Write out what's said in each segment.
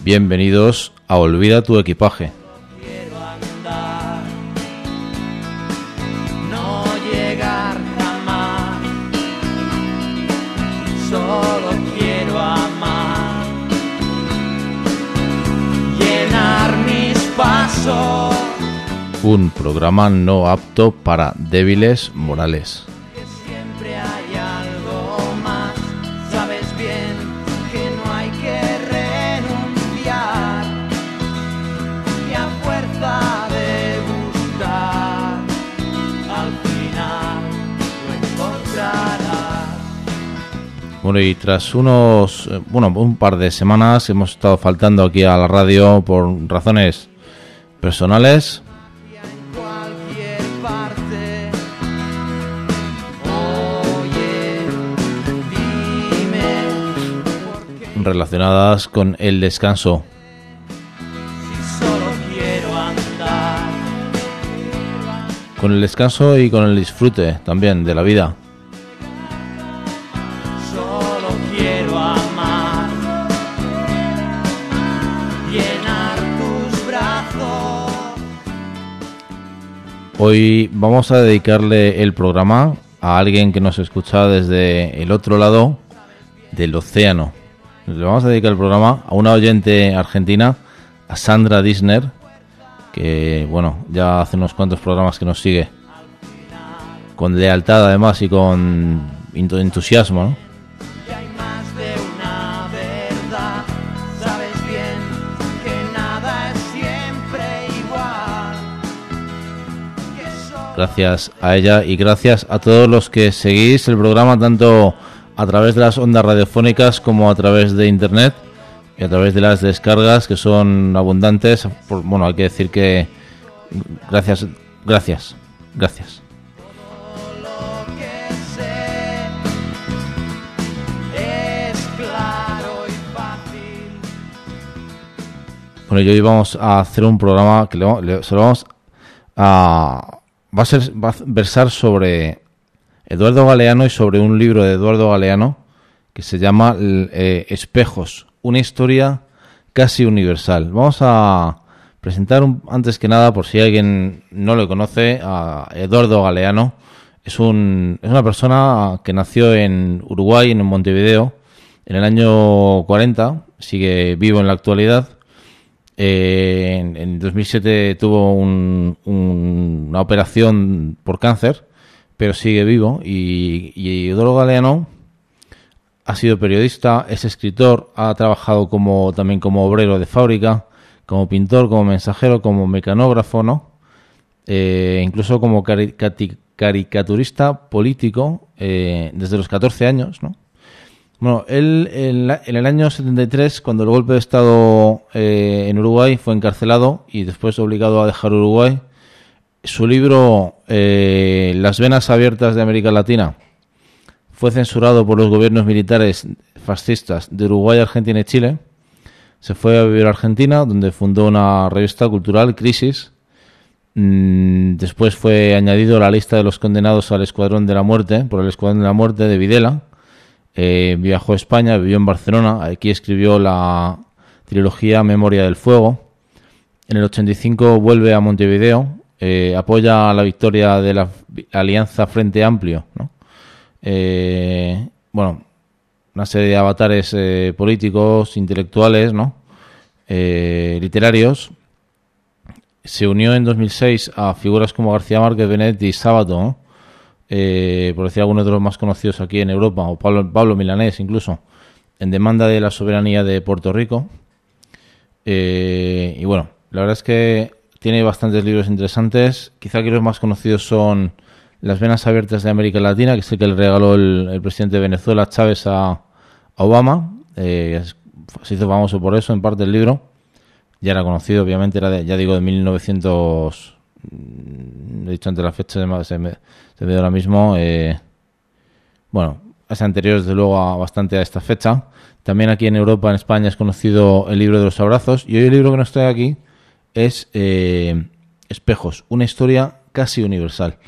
Bienvenidos a Olvida tu equipaje. Quiero andar, no llegar jamás, solo quiero amar, llenar mis pasos. Un programa no apto para débiles morales. Que siempre hay algo más, sabes bien que no hay que renunciar, y a fuerza de buscar, al final lo encontrarás. Bueno, y tras un par de semanas hemos estado faltando aquí a la radio por razones personales. En cualquier parte, oye, dime por qué, Relacionadas con el descanso. si solo quiero andar. Con el descanso y con el disfrute también de la vida. Solo quiero amar, llenar tus brazos. Hoy vamos a dedicarle el programa a alguien que nos escucha desde el otro lado del océano. Le vamos a dedicar el programa a una oyente argentina, a Sandra Disner, que bueno, ya hace unos cuantos programas que nos sigue con lealtad además y con entusiasmo, ¿no? Y hay más de una verdad, sabes bien que nada es siempre igual. Que solo Gracias a ella y gracias a todos los que seguís el programa tanto a través de las ondas radiofónicas como a través de internet y a través de las descargas, que son abundantes. Bueno, hay que decir que gracias. lo que sé es claro y fácil. Bueno, y hoy vamos a hacer un programa que se lo vamos a... Va a versar sobre Eduardo Galeano y sobre un libro de Eduardo Galeano que se llama Espejos, una historia casi universal. Vamos a presentar antes que nada, por si alguien no lo conoce, a Eduardo Galeano. Es una persona que nació en Uruguay, en Montevideo, en el año 40, sigue vivo en la actualidad. En 2007 tuvo una operación por cáncer, pero sigue vivo. Y Eduardo Galeano ha sido periodista, es escritor, ha trabajado también como obrero de fábrica, como pintor, como mensajero, como mecanógrafo, ¿no? Incluso como caricaturista político desde los 14 años, ¿no? Bueno, él en el año 73, cuando el golpe de Estado en Uruguay, fue encarcelado y después obligado a dejar Uruguay. Su libro Las venas abiertas de América Latina fue censurado por los gobiernos militares fascistas de Uruguay, Argentina y Chile. Se fue a vivir a Argentina, donde fundó una revista cultural, Crisis. Después fue añadido a la lista de los condenados al Escuadrón de la Muerte, por el Escuadrón de la Muerte de Videla. Viajó a España, vivió en Barcelona. Aquí escribió la trilogía Memoria del Fuego. En el 85 vuelve a Montevideo. Apoya la victoria de la Alianza Frente Amplio, ¿no? Bueno, una serie de avatares políticos, intelectuales, ¿no? Literarios. Se unió en 2006 a figuras como García Márquez, Benedetti y Sábato, ¿no? Por decir algunos de los más conocidos aquí en Europa, o Pablo Milanés incluso, en demanda de la soberanía de Puerto Rico. Y bueno, la verdad es que tiene bastantes libros interesantes. Quizá que los más conocidos son Las venas abiertas de América Latina, que es el que le regaló el presidente de Venezuela, Chávez, a Obama. Se hizo famoso por eso, en parte, el libro. Ya era conocido, obviamente, era de 1900... He dicho antes la fecha, se me dio ahora mismo. Bueno, es anterior, desde luego, bastante a esta fecha. También aquí en Europa, en España, es conocido el libro de los abrazos. Y hoy el libro que nos trae aquí es Espejos, una historia casi universal.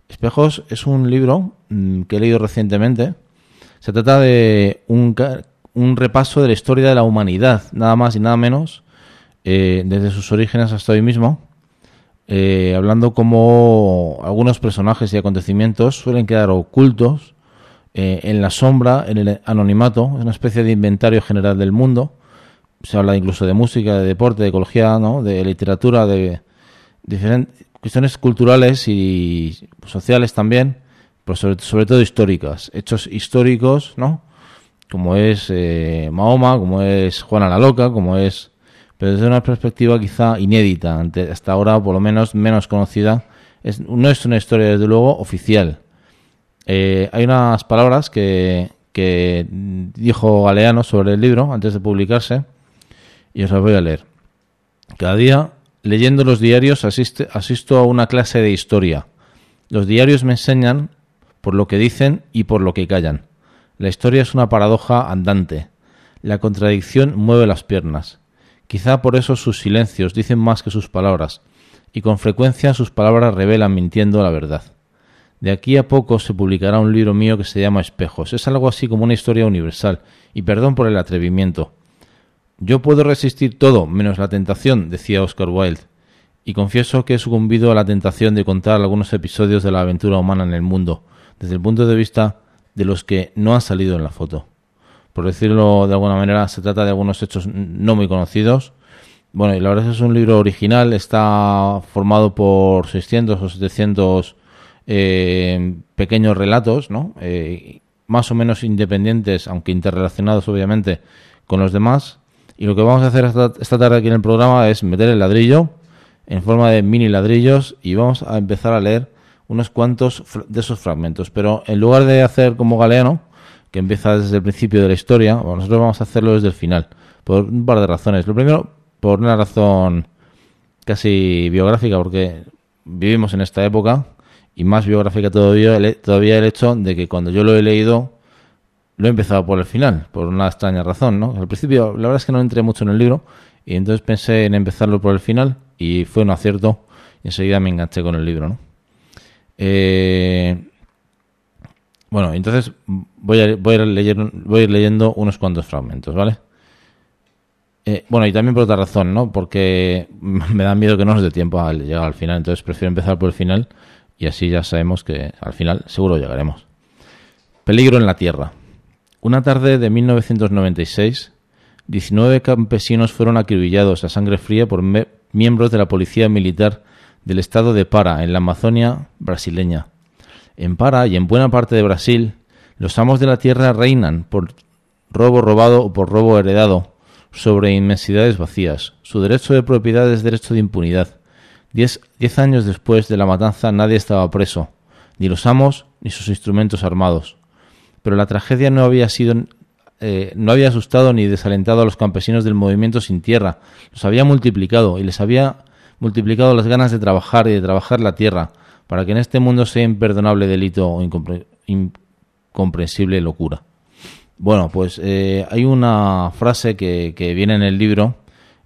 Espejos es un libro que he leído recientemente. Se trata de un repaso de la historia de la humanidad, nada más y nada menos, desde sus orígenes hasta hoy mismo, hablando cómo algunos personajes y acontecimientos suelen quedar ocultos en la sombra, en el anonimato. Es una especie de inventario general del mundo. Se habla incluso de música, de deporte, de ecología, ¿no? De literatura, de diferentes cuestiones culturales y sociales también, pero sobre todo históricas, hechos históricos, ¿no? Como es Mahoma, como es Juana la Loca, como es, pero desde una perspectiva quizá inédita, hasta ahora por lo menos menos conocida. No es una historia desde luego oficial. Hay unas palabras que dijo Galeano sobre el libro antes de publicarse, y os las voy a leer. Cada día, leyendo los diarios, asisto a una clase de historia. Los diarios me enseñan por lo que dicen y por lo que callan. La historia es una paradoja andante. La contradicción mueve las piernas. Quizá por eso sus silencios dicen más que sus palabras, y con frecuencia sus palabras revelan mintiendo la verdad. De aquí a poco se publicará un libro mío que se llama Espejos. Es algo así como una historia universal, y perdón por el atrevimiento. Yo puedo resistir todo, menos la tentación, decía Oscar Wilde, y confieso que he sucumbido a la tentación de contar algunos episodios de la aventura humana en el mundo, desde el punto de vista de los que no han salido en la foto. Por decirlo de alguna manera, se trata de algunos hechos no muy conocidos. Bueno, y la verdad es que es un libro original, está formado por 600 o 700 pequeños relatos, ¿no? Más o menos independientes, aunque interrelacionados obviamente con los demás. Y lo que vamos a hacer esta tarde aquí en el programa es meter el ladrillo en forma de mini ladrillos y vamos a empezar a leer unos cuantos de esos fragmentos. Pero en lugar de hacer como Galeano, que empieza desde el principio de la historia, bueno, nosotros vamos a hacerlo desde el final, por un par de razones. Lo primero, por una razón casi biográfica, porque vivimos en esta época, y más biográfica todavía el hecho de que cuando yo lo he leído, lo he empezado por el final, por una extraña razón, ¿no? Al principio, la verdad es que no entré mucho en el libro, y entonces pensé en empezarlo por el final, y fue un acierto, y enseguida me enganché con el libro, ¿no? Bueno, entonces voy a ir leyendo unos cuantos fragmentos, ¿vale? Bueno, y también por otra razón, ¿no? Porque me da miedo que no nos dé tiempo a llegar al final, entonces prefiero empezar por el final, y así ya sabemos que al final seguro llegaremos. Peligro en la tierra. Una tarde de 1996, 19 campesinos fueron acribillados a sangre fría por miembros de la policía militar del estado de Pará, en la Amazonia brasileña. En Pará y en buena parte de Brasil, los amos de la tierra reinan por robo robado o por robo heredado sobre inmensidades vacías. Su derecho de propiedad es derecho de impunidad. 10 años después de la matanza nadie estaba preso, ni los amos ni sus instrumentos armados. Pero la tragedia no había asustado ni desalentado a los campesinos del movimiento Sin Tierra. Los había multiplicado y les había multiplicado las ganas de trabajar y de trabajar la tierra, para que en este mundo sea imperdonable delito o incomprensible locura. Bueno, pues hay una frase que viene en el libro,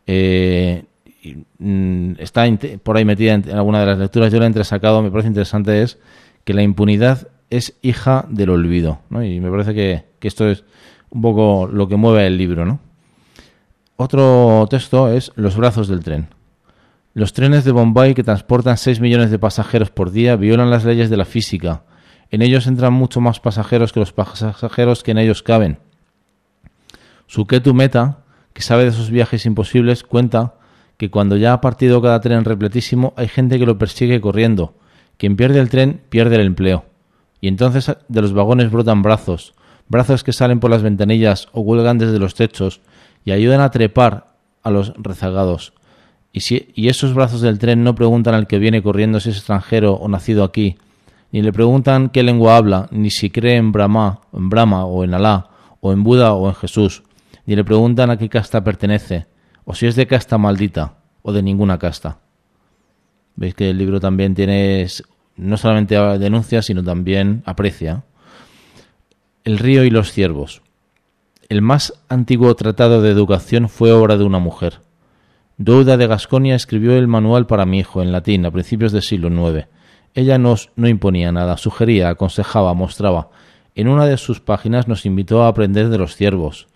está por ahí metida en alguna de las lecturas, yo la he entresacado, me parece interesante, es que la impunidad es hija del olvido, ¿no? Y me parece que esto es un poco lo que mueve el libro, ¿no? Otro texto es Los brazos del tren. Los trenes de Bombay, que transportan 6 millones de pasajeros por día, violan las leyes de la física. En ellos entran mucho más pasajeros que los pasajeros que en ellos caben. Suketu Mehta, que sabe de esos viajes imposibles, cuenta que cuando ya ha partido cada tren repletísimo, hay gente que lo persigue corriendo. Quien pierde el tren, pierde el empleo. Y entonces de los vagones brotan brazos que salen por las ventanillas o cuelgan desde los techos y ayudan a trepar a los rezagados. Y esos brazos del tren no preguntan al que viene corriendo si es extranjero o nacido aquí, ni le preguntan qué lengua habla, ni si cree en Brahma o en Alá, o en Buda o en Jesús, ni le preguntan a qué casta pertenece, o si es de casta maldita, o de ninguna casta. Veis que el libro también tiene, no solamente denuncia, sino también aprecia. El río y los ciervos. El más antiguo tratado de educación fue obra de una mujer. Douda de Gasconia escribió el manual para mi hijo en latín a principios del siglo IX. Ella no imponía nada, sugería, aconsejaba, mostraba. En una de sus páginas nos invitó a aprender de los ciervos,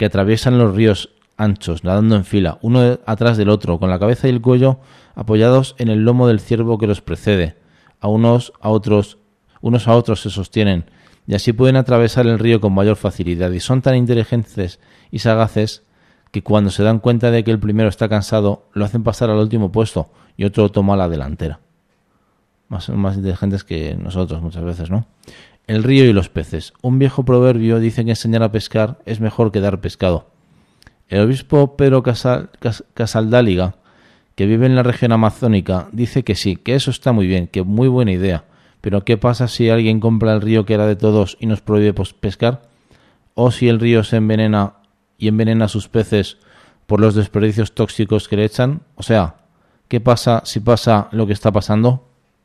que atraviesan los ríos anchos, nadando en fila, uno atrás del otro, con la cabeza y el cuello apoyados en el lomo del ciervo que los precede. Unos a otros se sostienen, y así pueden atravesar el río con mayor facilidad, y son tan inteligentes y sagaces que cuando se dan cuenta de que el primero está cansado, lo hacen pasar al último puesto y otro toma la delantera. Más inteligentes que nosotros muchas veces, ¿no? El río y los peces. Un viejo proverbio dice que enseñar a pescar es mejor que dar pescado. El obispo Pedro Casaldáliga, que vive en la región amazónica, dice que sí, que eso está muy bien, que muy buena idea. Pero ¿qué pasa si alguien compra el río que era de todos y nos prohíbe pescar? ¿O si el río se envenena y envenena a sus peces por los desperdicios tóxicos que le echan? O sea, ¿qué pasa si pasa lo que está pasando?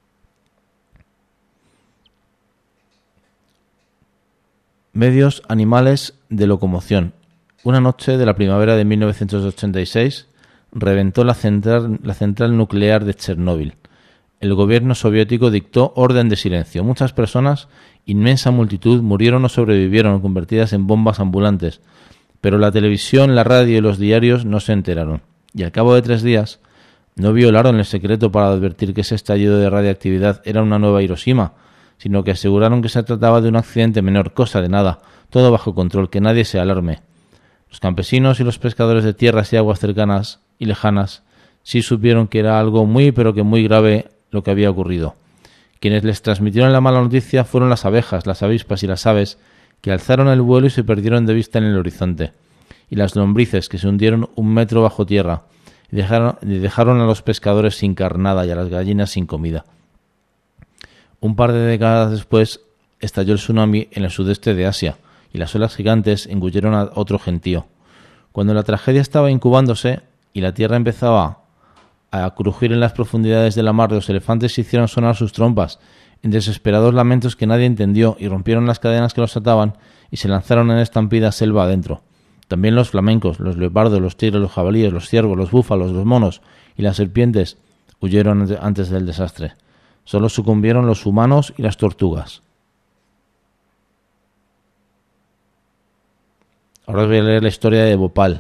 Medios animales de locomoción. Una noche de la primavera de 1986 reventó la central nuclear de Chernóbil. El gobierno soviético dictó orden de silencio. Muchas personas, inmensa multitud, murieron o sobrevivieron convertidas en bombas ambulantes. Pero la televisión, la radio y los diarios no se enteraron. Y al cabo de 3 días, no violaron el secreto para advertir que ese estallido de radiactividad era una nueva Hiroshima, sino que aseguraron que se trataba de un accidente menor, cosa de nada, todo bajo control, que nadie se alarme. Los campesinos y los pescadores de tierras y aguas cercanas y lejanas sí supieron que era algo muy pero que muy grave lo que había ocurrido. Quienes les transmitieron la mala noticia fueron las abejas, las avispas y las aves, que alzaron el vuelo y se perdieron de vista en el horizonte, y las lombrices, que se hundieron 1 metro bajo tierra y dejaron a los pescadores sin carnada y a las gallinas sin comida. Un par de décadas después estalló el tsunami en el sudeste de Asia y las olas gigantes engulleron a otro gentío. Cuando la tragedia estaba incubándose y la tierra empezaba a crujir en las profundidades de la mar, los elefantes hicieron sonar sus trompas en desesperados lamentos que nadie entendió y rompieron las cadenas que los ataban y se lanzaron en estampida selva adentro. También los flamencos, los leopardos, los tigres, los jabalíes, los ciervos, los búfalos, los monos y las serpientes huyeron antes del desastre. Solo sucumbieron los humanos y las tortugas. Ahora os voy a leer la historia de Bhopal.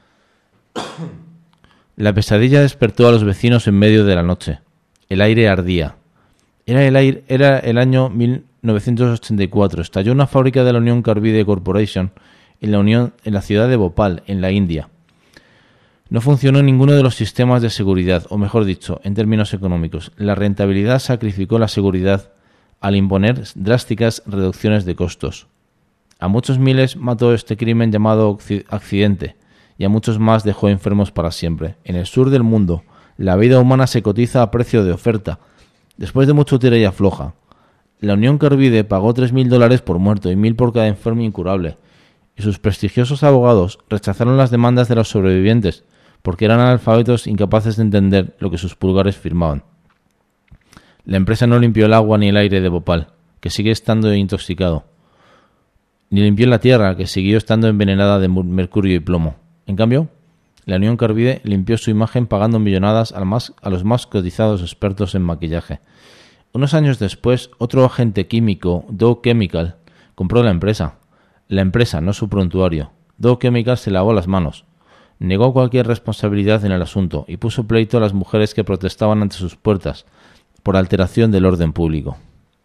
La pesadilla despertó a los vecinos en medio de la noche. El aire ardía. Era el año 1984. Estalló una fábrica de la Union Carbide Corporation en la ciudad de Bhopal, en la India. No funcionó ninguno de los sistemas de seguridad, o mejor dicho, en términos económicos. La rentabilidad sacrificó la seguridad al imponer drásticas reducciones de costos. A muchos miles mató este crimen llamado accidente, y a muchos más dejó enfermos para siempre. En el sur del mundo, la vida humana se cotiza a precio de oferta, después de mucho tira y afloja. La Unión Carbide pagó $3.000 por muerto y 1.000 por cada enfermo incurable, y sus prestigiosos abogados rechazaron las demandas de los sobrevivientes, porque eran analfabetos incapaces de entender lo que sus pulgares firmaban. La empresa no limpió el agua ni el aire de Bhopal, que sigue estando intoxicado, ni limpió la tierra, que siguió estando envenenada de mercurio y plomo. En cambio, la Unión Carbide limpió su imagen pagando millonadas a los más cotizados expertos en maquillaje. Unos años después, otro agente químico, Dow Chemical, compró la empresa. La empresa, no su prontuario. Dow Chemical se lavó las manos. Negó cualquier responsabilidad en el asunto y puso pleito a las mujeres que protestaban ante sus puertas por alteración del orden público.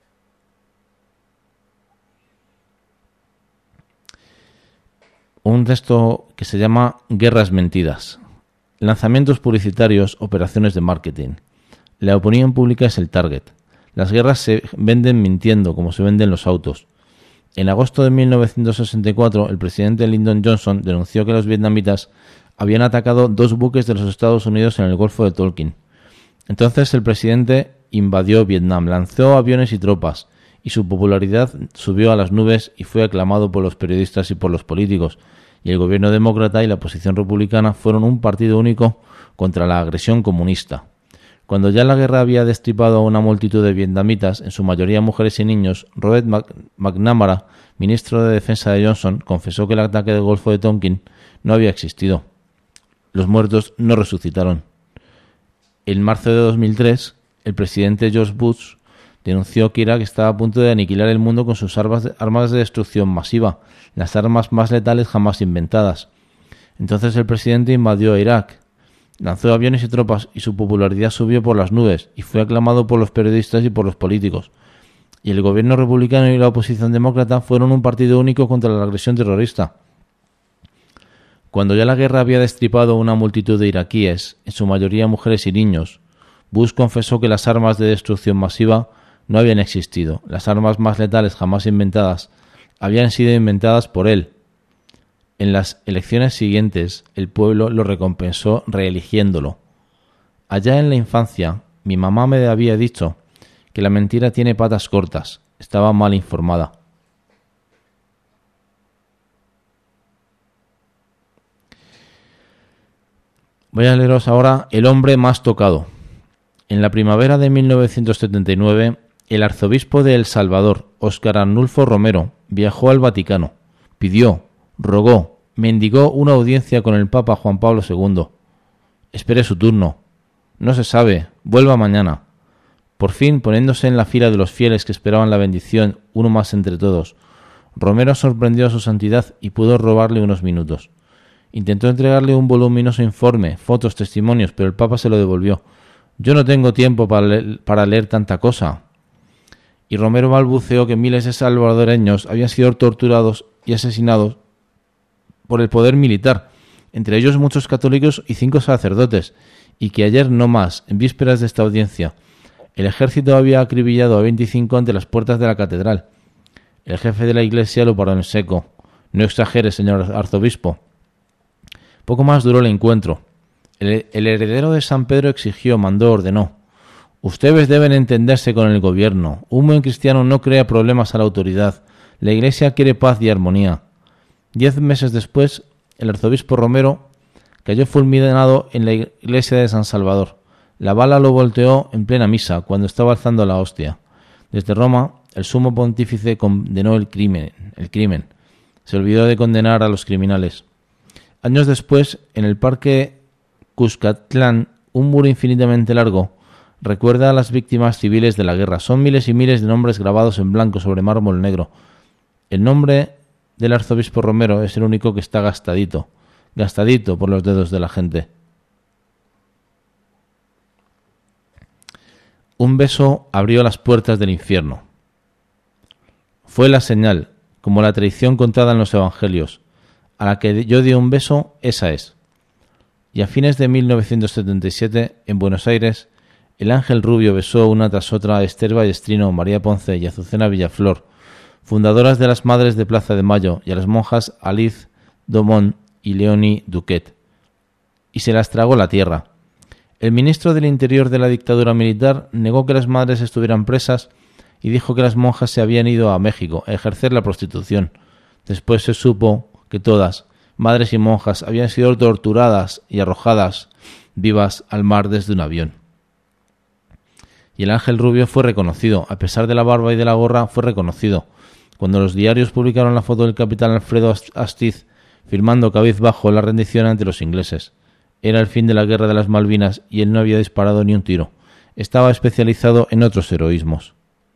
Un texto que se llama Guerras mentidas. Lanzamientos publicitarios, operaciones de marketing. La opinión pública es el target. Las guerras se venden mintiendo, como se venden los autos. En agosto de 1964, el presidente Lyndon Johnson denunció que los vietnamitas habían atacado 2 buques de los Estados Unidos en el Golfo de Tonkin. Entonces el presidente invadió Vietnam, lanzó aviones y tropas, y su popularidad subió a las nubes y fue aclamado por los periodistas y por los políticos, y el gobierno demócrata y la oposición republicana fueron un partido único contra la agresión comunista. Cuando ya la guerra había destripado a una multitud de vietnamitas, en su mayoría mujeres y niños, Robert McNamara, ministro de Defensa de Johnson, confesó que el ataque del Golfo de Tonkin no había existido. Los muertos no resucitaron. En marzo de 2003, el presidente George Bush Denunció que Irak estaba a punto de aniquilar el mundo con sus armas de destrucción masiva, las armas más letales jamás inventadas. Entonces el presidente invadió a Irak, lanzó aviones y tropas y su popularidad subió por las nubes y fue aclamado por los periodistas y por los políticos. Y el gobierno republicano y la oposición demócrata fueron un partido único contra la agresión terrorista. Cuando ya la guerra había destripado a una multitud de iraquíes, en su mayoría mujeres y niños, Bush confesó que las armas de destrucción masiva no habían existido. Las armas más letales jamás inventadas habían sido inventadas por él. En las elecciones siguientes, el pueblo lo recompensó reeligiéndolo. Allá en la infancia, mi mamá me había dicho que la mentira tiene patas cortas. Estaba mal informada. Voy a leeros ahora El hombre más tocado. En la primavera de 1979, el arzobispo de El Salvador, Óscar Arnulfo Romero, viajó al Vaticano. Pidió, rogó, mendigó una audiencia con el Papa Juan Pablo II. Espere su turno. No se sabe, vuelva mañana. Por fin, poniéndose en la fila de los fieles que esperaban la bendición, uno más entre todos, Romero sorprendió a su santidad y pudo robarle unos minutos. Intentó entregarle un voluminoso informe, fotos, testimonios, pero el Papa se lo devolvió. Yo no tengo tiempo para leer tanta cosa. Y Romero balbuceó que miles de salvadoreños habían sido torturados y asesinados por el poder militar, entre ellos muchos católicos y 5 sacerdotes, y que ayer no más, en vísperas de esta audiencia, el ejército había acribillado a 25 ante las puertas de la catedral. El jefe de la iglesia lo paró en seco. No exagere, señor arzobispo. Poco más duró el encuentro. El heredero de San Pedro exigió, mandó, ordenó. Ustedes deben entenderse con el gobierno. Un buen cristiano no crea problemas a la autoridad. La iglesia quiere paz y armonía. 10 meses después, el arzobispo Romero cayó fulminado en la iglesia de San Salvador. La bala lo volteó en plena misa, cuando estaba alzando la hostia. Desde Roma, el sumo pontífice condenó el crimen. Se olvidó de condenar a los criminales. Años después, en el parque Cuscatlán, un muro infinitamente largo recuerda a las víctimas civiles de la guerra. Son miles y miles de nombres grabados en blanco sobre mármol negro. El nombre del arzobispo Romero es el único que está gastadito por los dedos de la gente. Un beso abrió las puertas del infierno. Fue la señal, como la traición contada en los evangelios. A la que yo di un beso, esa es. Y a fines de 1977, en Buenos Aires, el ángel rubio besó una tras otra a Esther Ballestrino, María Ponce y Azucena Villaflor, fundadoras de las Madres de Plaza de Mayo, y a las monjas Alice Domont y Leonie Duquet. Y se las tragó la tierra. El ministro del Interior de la dictadura militar negó que las madres estuvieran presas y dijo que las monjas se habían ido a México a ejercer la prostitución. Después se supo que todas, madres y monjas, habían sido torturadas y arrojadas vivas al mar desde un avión. Y el ángel rubio fue reconocido, a pesar de la barba y de la gorra, fue reconocido. Cuando los diarios publicaron la foto del capitán Alfredo Astiz firmando cabizbajo la rendición ante los ingleses. Era el fin de la guerra de las Malvinas y él no había disparado ni un tiro. Estaba especializado en otros heroísmos.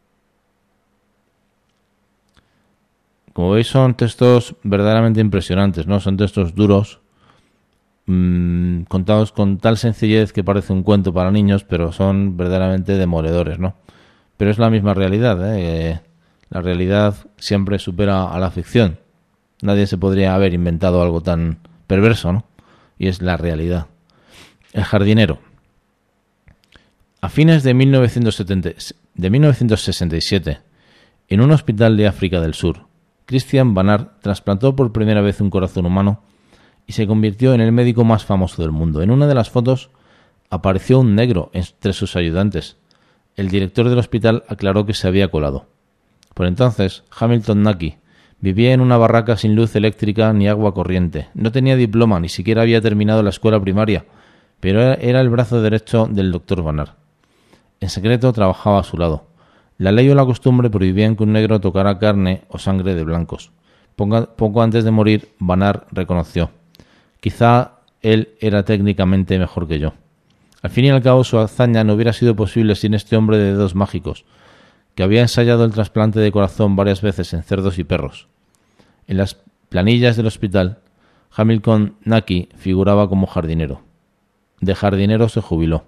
Como veis, son textos verdaderamente impresionantes, ¿no? Son textos duros, contados con tal sencillez que parece un cuento para niños, pero son verdaderamente demoledores, ¿no? Pero es la misma realidad, ¿eh? La realidad siempre supera a la ficción. Nadie se podría haber inventado algo tan perverso, ¿no? Y es la realidad. El jardinero. A fines de 1967, en un hospital de África del Sur, Christian Barnard trasplantó por primera vez un corazón humano y se convirtió en el médico más famoso del mundo. En una de las fotos apareció un negro entre sus ayudantes. El director del hospital aclaró que se había colado. Por entonces, Hamilton Naki vivía en una barraca sin luz eléctrica ni agua corriente. No tenía diploma, ni siquiera había terminado la escuela primaria, pero era el brazo derecho del doctor Barnard. En secreto trabajaba a su lado. La ley o la costumbre prohibían que un negro tocara carne o sangre de blancos. Poco antes de morir, Barnard reconoció: quizá él era técnicamente mejor que yo. Al fin y al cabo, su hazaña no hubiera sido posible sin este hombre de dedos mágicos, que había ensayado el trasplante de corazón varias veces en cerdos y perros. En las planillas del hospital, Hamilton Naki figuraba como jardinero. De jardinero se jubiló.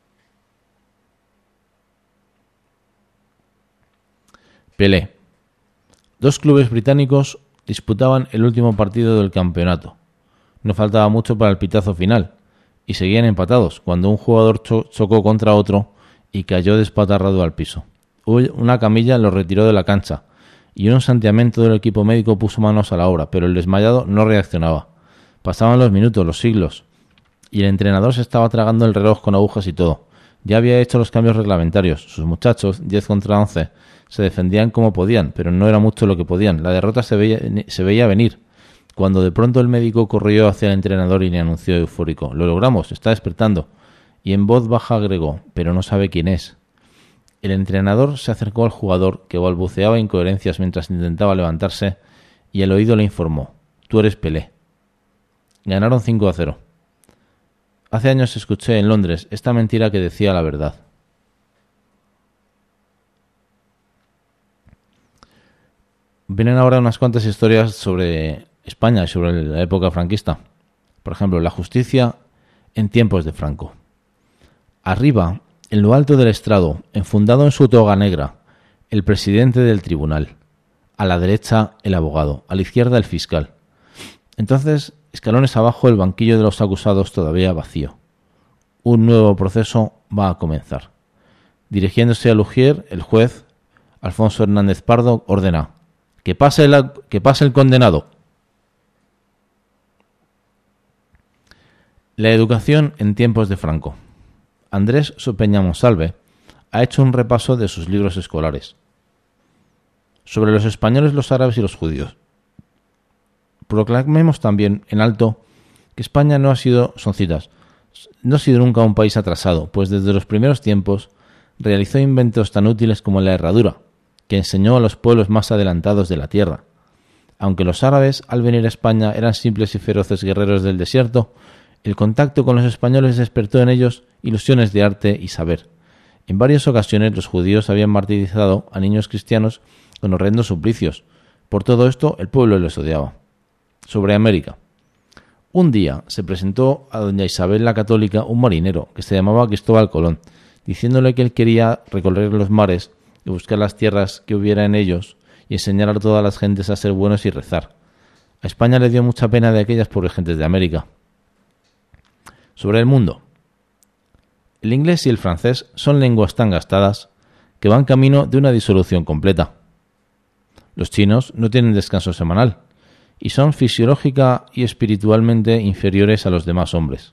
Pelé. 2 clubes británicos disputaban el último partido del campeonato. No faltaba mucho para el pitazo final, y seguían empatados cuando un jugador chocó contra otro y cayó despatarrado al piso. Una camilla lo retiró de la cancha, y un santiamento del equipo médico puso manos a la obra, pero el desmayado no reaccionaba. Pasaban los minutos, los siglos, y el entrenador se estaba tragando el reloj con agujas y todo. Ya había hecho los cambios reglamentarios. Sus muchachos, 10 contra 11, se defendían como podían, pero no era mucho lo que podían. La derrota se veía venir, cuando de pronto el médico corrió hacia el entrenador y le anunció eufórico: «Lo logramos, está despertando». Y en voz baja agregó: «Pero no sabe quién es». El entrenador se acercó al jugador, que balbuceaba incoherencias mientras intentaba levantarse, y al oído le informó: «Tú eres Pelé». Ganaron 5-0. Hace años escuché en Londres esta mentira que decía la verdad. Vienen ahora unas cuantas historias sobre España y sobre la época franquista. Por ejemplo, la justicia en tiempos de Franco. Arriba, en lo alto del estrado, enfundado en su toga negra, el presidente del tribunal. A la derecha, el abogado. A la izquierda, el fiscal. Entonces, escalones abajo, el banquillo de los acusados todavía vacío. Un nuevo proceso va a comenzar. Dirigiéndose a Lugier, el juez, Alfonso Hernández Pardo, ordena: «Que pase el condenado». La educación en tiempos de Franco. Andrés Sopeña Monsalve ha hecho un repaso de sus libros escolares sobre los españoles, los árabes y los judíos. Proclamemos también en alto que España no ha sido nunca un país atrasado, pues desde los primeros tiempos realizó inventos tan útiles como la herradura, que enseñó a los pueblos más adelantados de la tierra. Aunque los árabes, al venir a España, eran simples y feroces guerreros del desierto, el contacto con los españoles despertó en ellos ilusiones de arte y saber. En varias ocasiones los judíos habían martirizado a niños cristianos con horrendos suplicios. Por todo esto, el pueblo les odiaba. Sobre América. Un día se presentó a doña Isabel la Católica un marinero que se llamaba Cristóbal Colón, diciéndole que él quería recorrer los mares y buscar las tierras que hubiera en ellos y enseñar a todas las gentes a ser buenos y rezar. A España le dio mucha pena de aquellas pobres gentes de América. Sobre el mundo. El inglés y el francés son lenguas tan gastadas que van camino de una disolución completa. Los chinos no tienen descanso semanal y son fisiológica y espiritualmente inferiores a los demás hombres.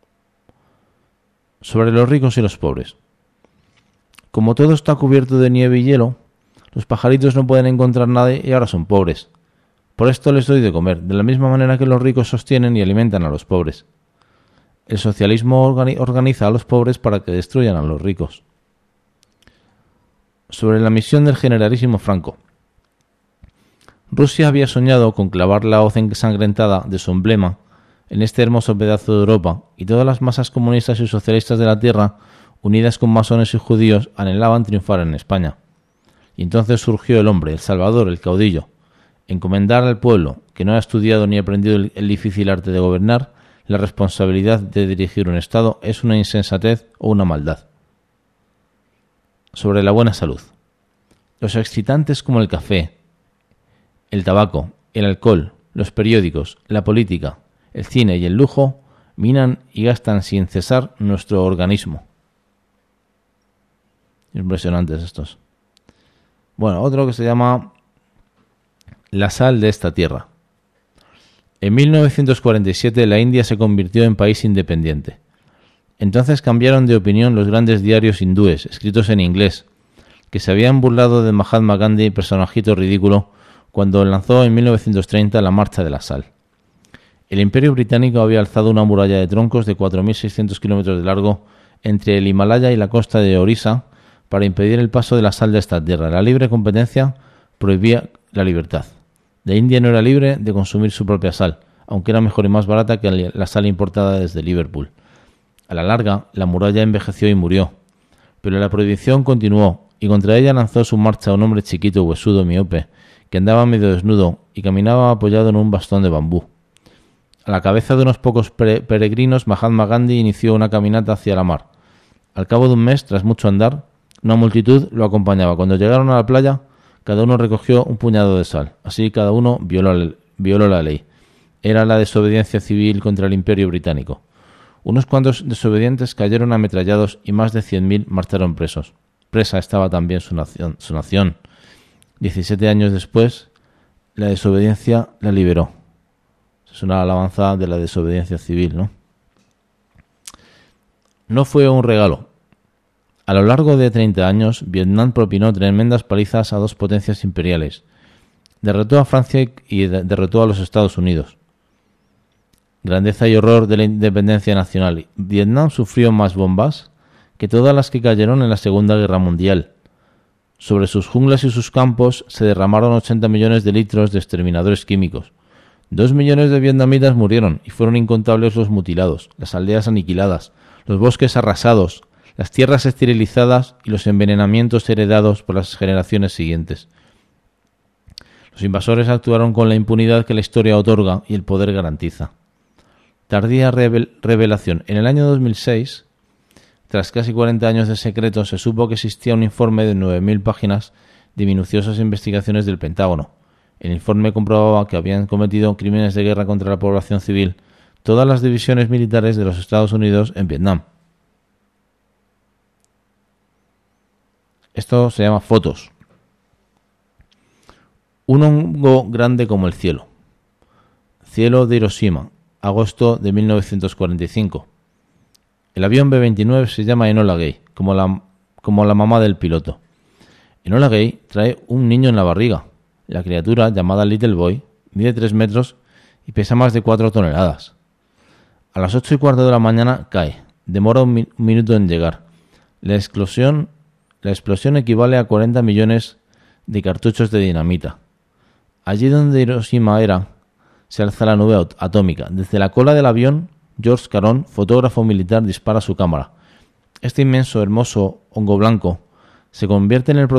Sobre los ricos y los pobres. Como todo está cubierto de nieve y hielo, los pajaritos no pueden encontrar nada y ahora son pobres. Por esto les doy de comer, de la misma manera que los ricos sostienen y alimentan a los pobres. El socialismo organiza a los pobres para que destruyan a los ricos. Sobre la misión del generalísimo Franco. Rusia había soñado con clavar la hoz ensangrentada de su emblema en este hermoso pedazo de Europa, y todas las masas comunistas y socialistas de la tierra, unidas con masones y judíos, anhelaban triunfar en España. Y entonces surgió el hombre, el salvador, el caudillo. Encomendar al pueblo, que no ha estudiado ni aprendido el difícil arte de gobernar, la responsabilidad de dirigir un Estado es una insensatez o una maldad. Sobre la buena salud. Los excitantes como el café, el tabaco, el alcohol, los periódicos, la política, el cine y el lujo minan y gastan sin cesar nuestro organismo. Impresionantes estos. Bueno, otro que se llama La sal de esta tierra. En 1947 la India se convirtió en país independiente. Entonces cambiaron de opinión los grandes diarios hindúes, escritos en inglés, que se habían burlado de Mahatma Gandhi, personajito ridículo, cuando lanzó en 1930 la Marcha de la Sal. El Imperio Británico había alzado una muralla de troncos de 4.600 kilómetros de largo entre el Himalaya y la costa de Orissa para impedir el paso de la sal de esta tierra. La libre competencia prohibía la libertad. La India no era libre de consumir su propia sal, aunque era mejor y más barata que la sal importada desde Liverpool. A la larga, la muralla envejeció y murió, pero la prohibición continuó y contra ella lanzó su marcha un hombre chiquito, huesudo, miope, que andaba medio desnudo y caminaba apoyado en un bastón de bambú. A la cabeza de unos pocos peregrinos, Mahatma Gandhi inició una caminata hacia la mar. Al cabo de un mes, tras mucho andar, una multitud lo acompañaba. Cuando llegaron a la playa, cada uno recogió un puñado de sal. Así cada uno violó la ley. Era la desobediencia civil contra el Imperio Británico. Unos cuantos desobedientes cayeron ametrallados y más de 100.000 marcharon presos. Presa estaba también su nación. 17 años después, la desobediencia la liberó. Es una alabanza de la desobediencia civil, ¿no? No fue un regalo. A lo largo de 30 años, Vietnam propinó tremendas palizas a dos potencias imperiales. Derrotó a Francia y derrotó a los Estados Unidos. Grandeza y horror de la independencia nacional. Vietnam sufrió más bombas que todas las que cayeron en la Segunda Guerra Mundial. Sobre sus junglas y sus campos se derramaron 80 millones de litros de exterminadores químicos. 2 millones de vietnamitas murieron y fueron incontables los mutilados, las aldeas aniquiladas, los bosques arrasados, las tierras esterilizadas y los envenenamientos heredados por las generaciones siguientes. Los invasores actuaron con la impunidad que la historia otorga y el poder garantiza. Tardía revelación. En el año 2006, tras casi 40 años de secreto, se supo que existía un informe de 9.000 páginas de minuciosas investigaciones del Pentágono. El informe comprobaba que habían cometido crímenes de guerra contra la población civil todas las divisiones militares de los Estados Unidos en Vietnam. Esto se llama fotos. Un hongo grande como el cielo. Cielo de Hiroshima, agosto de 1945. El avión B-29 se llama Enola Gay, como la mamá del piloto. Enola Gay trae un niño en la barriga. La criatura, llamada Little Boy, mide 3 metros y pesa más de 4 toneladas. A las 8:15 de la mañana cae. Demora un minuto en llegar. La explosión equivale a 40 millones de cartuchos de dinamita. Allí donde Hiroshima era, se alza la nube atómica. Desde la cola del avión, George Caron, fotógrafo militar, dispara su cámara. Este inmenso, hermoso hongo blanco se convierte en el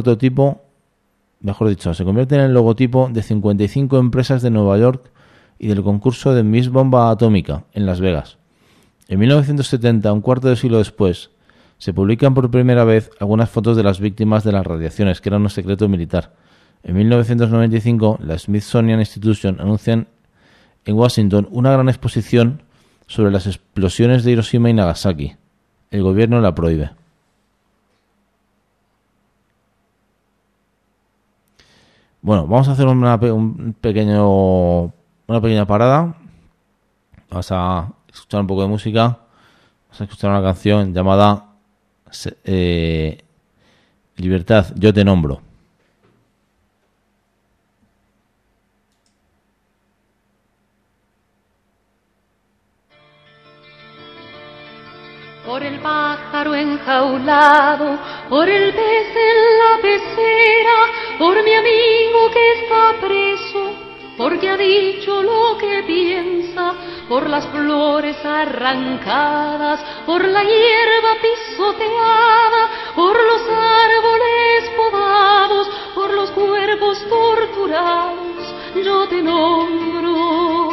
logotipo de 55 empresas de Nueva York y del concurso de Miss Bomba Atómica en Las Vegas. En 1970, un cuarto de siglo después, se publican por primera vez algunas fotos de las víctimas de las radiaciones, que eran un secreto militar. En 1995, la Smithsonian Institution anuncia en Washington una gran exposición sobre las explosiones de Hiroshima y Nagasaki. El gobierno la prohíbe. Bueno, vamos a hacer una pequeña parada. Vamos a escuchar un poco de música. Vamos a escuchar una canción llamada Libertad, yo te nombro. Por el pájaro enjaulado, por el pez en la pecera, por mi amigo que está preso, porque ha dicho lo que piensa, por las flores arrancadas, por la hierba pisoteada, por los árboles podados, por los cuerpos torturados, yo te nombro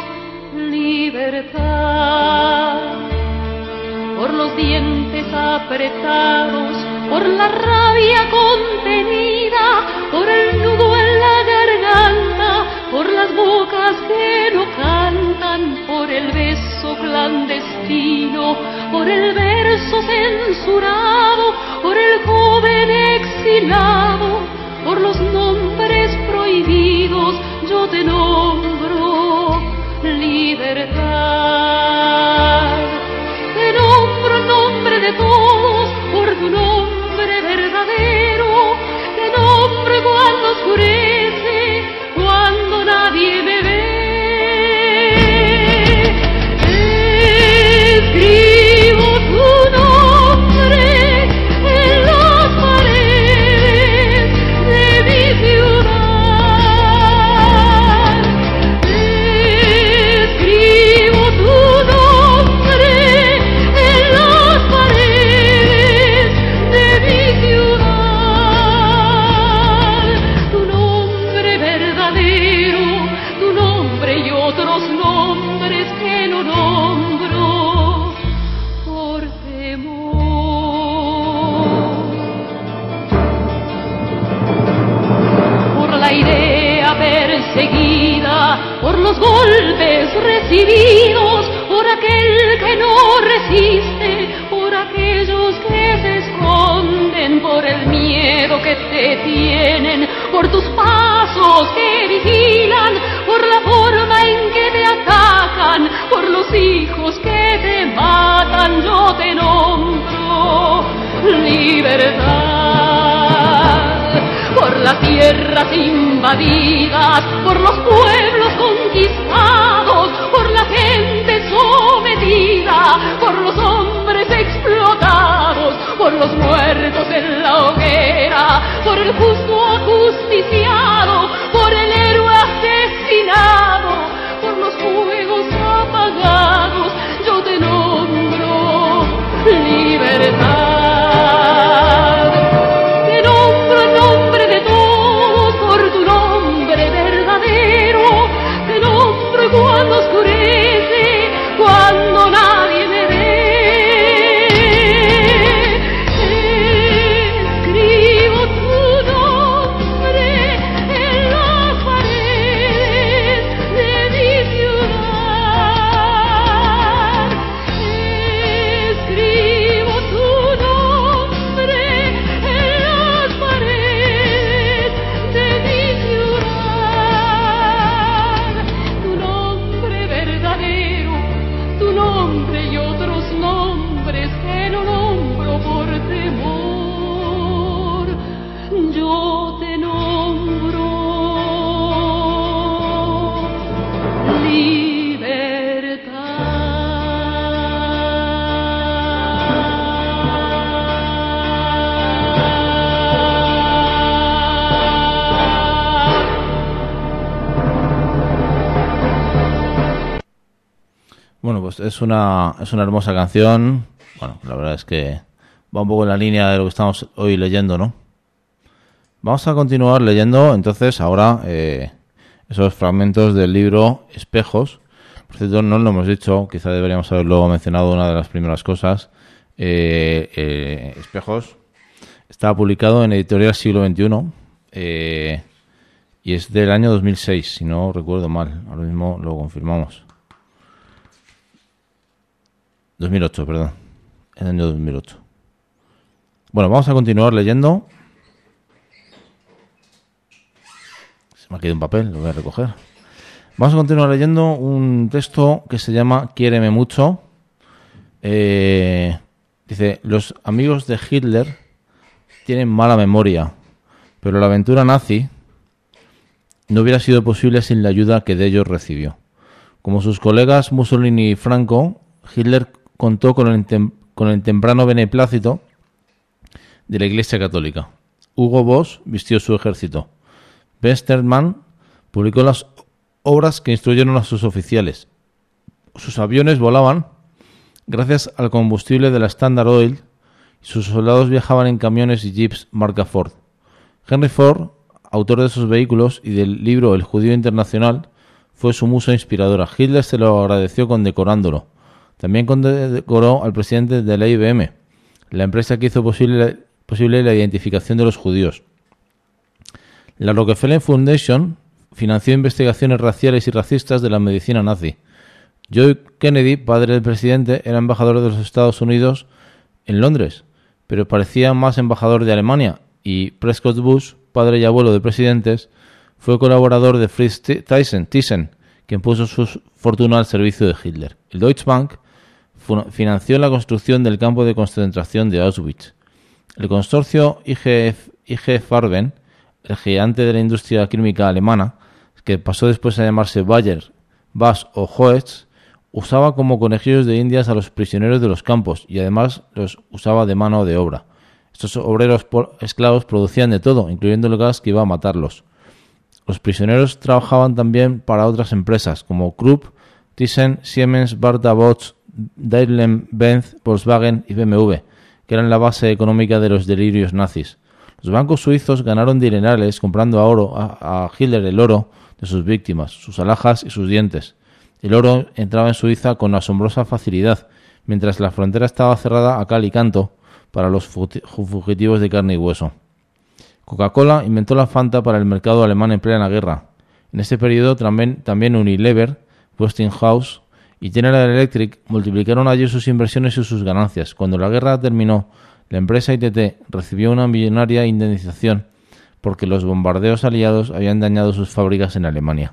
libertad. Por los dientes apretados, por la rabia contenida, por el nudo en la garganta, por las bocas que no cantan, por el beso clandestino, por el verso censurado, por el joven exilado, por los nombres prohibidos, yo te nombro libertad. Te nombro en nombre de todos, por tu nombre verdadero. Te nombro cuando oscurece, cuando nadie me ve. Escribo tu nombre en las paredes de mi ciudad. perseguida por los golpes recibidos, por aquel que no resiste, por aquellos que se esconden, por el miedo que te tienen, por tus pasos que vigilan, por la forma en que te atacan, por los hijos que te matan, yo te nombro libertad. Por las tierras invadidas, por los pueblos conquistados, por la gente sometida, por los hombres explotados, por los muertos en la hoguera, por el justo ajusticiado, por el héroe asesinado, por los fuegos apagados, yo te nombro libertad. Cuando oscurece, cuando nadie me ve, escribo tu nombre en las paredes de mi ciudad. Escribo tu nombre en las paredes de mi ciudad. Tu nombre y otros nombres que no nombro por temor, yo te nombro Bueno, pues es una hermosa canción. Bueno, la verdad es que va un poco en la línea de lo que estamos hoy leyendo, ¿no? Vamos a continuar leyendo entonces ahora esos fragmentos del libro Espejos. Por cierto, no lo hemos dicho, quizá deberíamos haberlo mencionado, una de las primeras cosas. Espejos está publicado en Editorial Siglo XXI y es del año 2006, si no recuerdo mal. Ahora mismo lo confirmamos. 2008, perdón. El año 2008. Bueno, vamos a continuar leyendo. Se me ha caído un papel, lo voy a recoger. Vamos a continuar leyendo un texto que se llama Quiéreme mucho. Dice, los amigos de Hitler tienen mala memoria, pero la aventura nazi no hubiera sido posible sin la ayuda que de ellos recibió. Como sus colegas Mussolini y Franco, Hitler contó con el temprano beneplácito de la Iglesia Católica. Hugo Boss vistió su ejército. Westermann publicó las obras que instruyeron a sus oficiales. Sus aviones volaban gracias al combustible de la Standard Oil y sus soldados viajaban en camiones y jeeps marca Ford. Henry Ford, autor de esos vehículos y del libro El Judío Internacional, fue su musa inspiradora. Hitler se lo agradeció condecorándolo. También condecoró al presidente de la IBM, la empresa que hizo posible la identificación de los judíos. La Rockefeller Foundation financió investigaciones raciales y racistas de la medicina nazi. John Kennedy, padre del presidente, era embajador de los Estados Unidos en Londres, pero parecía más embajador de Alemania, y Prescott Bush, padre y abuelo de presidentes, fue colaborador de Fritz Thyssen, quien puso su fortuna al servicio de Hitler. El Deutsche Bank financió la construcción del campo de concentración de Auschwitz. El consorcio IG Farben, el gigante de la industria química alemana, que pasó después a llamarse Bayer, BASF o Hoechst, usaba como conejillos de indias a los prisioneros de los campos y además los usaba de mano de obra. Estos obreros esclavos producían de todo, incluyendo el gas que iba a matarlos. Los prisioneros trabajaban también para otras empresas como Krupp, Thyssen, Siemens, Varta Bosch, Daimler-Benz, Volkswagen y BMW, que eran la base económica de los delirios nazis. Los bancos suizos ganaron dinerales comprando a Hitler el oro de sus víctimas, sus alhajas y sus dientes. El oro entraba en Suiza con asombrosa facilidad, mientras la frontera estaba cerrada a cal y canto para los fugitivos de carne y hueso. Coca-Cola inventó la Fanta para el mercado alemán en plena guerra. En este periodo también Unilever, Westinghouse y General Electric multiplicaron allí sus inversiones y sus ganancias. Cuando la guerra terminó, la empresa ITT recibió una millonaria indemnización porque los bombardeos aliados habían dañado sus fábricas en Alemania.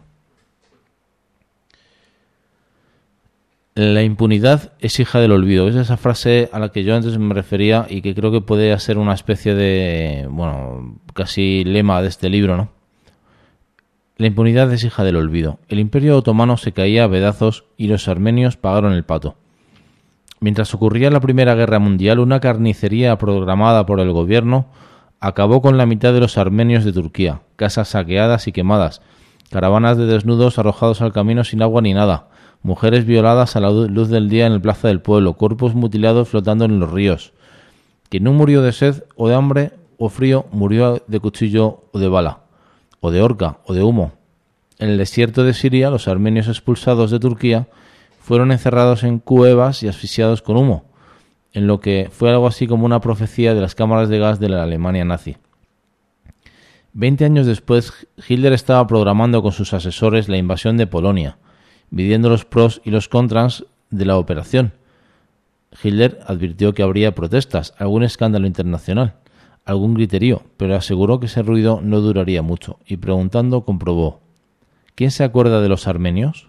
La impunidad es hija del olvido. Es esa frase a la que yo antes me refería y que creo que puede ser una especie de, casi lema de este libro, ¿no? La impunidad es hija del olvido. El Imperio Otomano se caía a pedazos y los armenios pagaron el pato. Mientras ocurría la Primera Guerra Mundial, una carnicería programada por el gobierno acabó con la mitad de los armenios de Turquía. Casas saqueadas y quemadas, caravanas de desnudos arrojados al camino sin agua ni nada, mujeres violadas a la luz del día en el plaza del pueblo, cuerpos mutilados flotando en los ríos. Quien no murió de sed o de hambre o frío, murió de cuchillo o de bala, o de horca o de humo. En el desierto de Siria, los armenios expulsados de Turquía fueron encerrados en cuevas y asfixiados con humo, en lo que fue algo así como una profecía de las cámaras de gas de la Alemania nazi. 20 años después, Hitler estaba programando con sus asesores la invasión de Polonia, midiendo los pros y los contras de la operación. Hitler advirtió que habría protestas, algún escándalo internacional, algún griterío, pero aseguró que ese ruido no duraría mucho, y preguntando comprobó: ¿quién se acuerda de los armenios?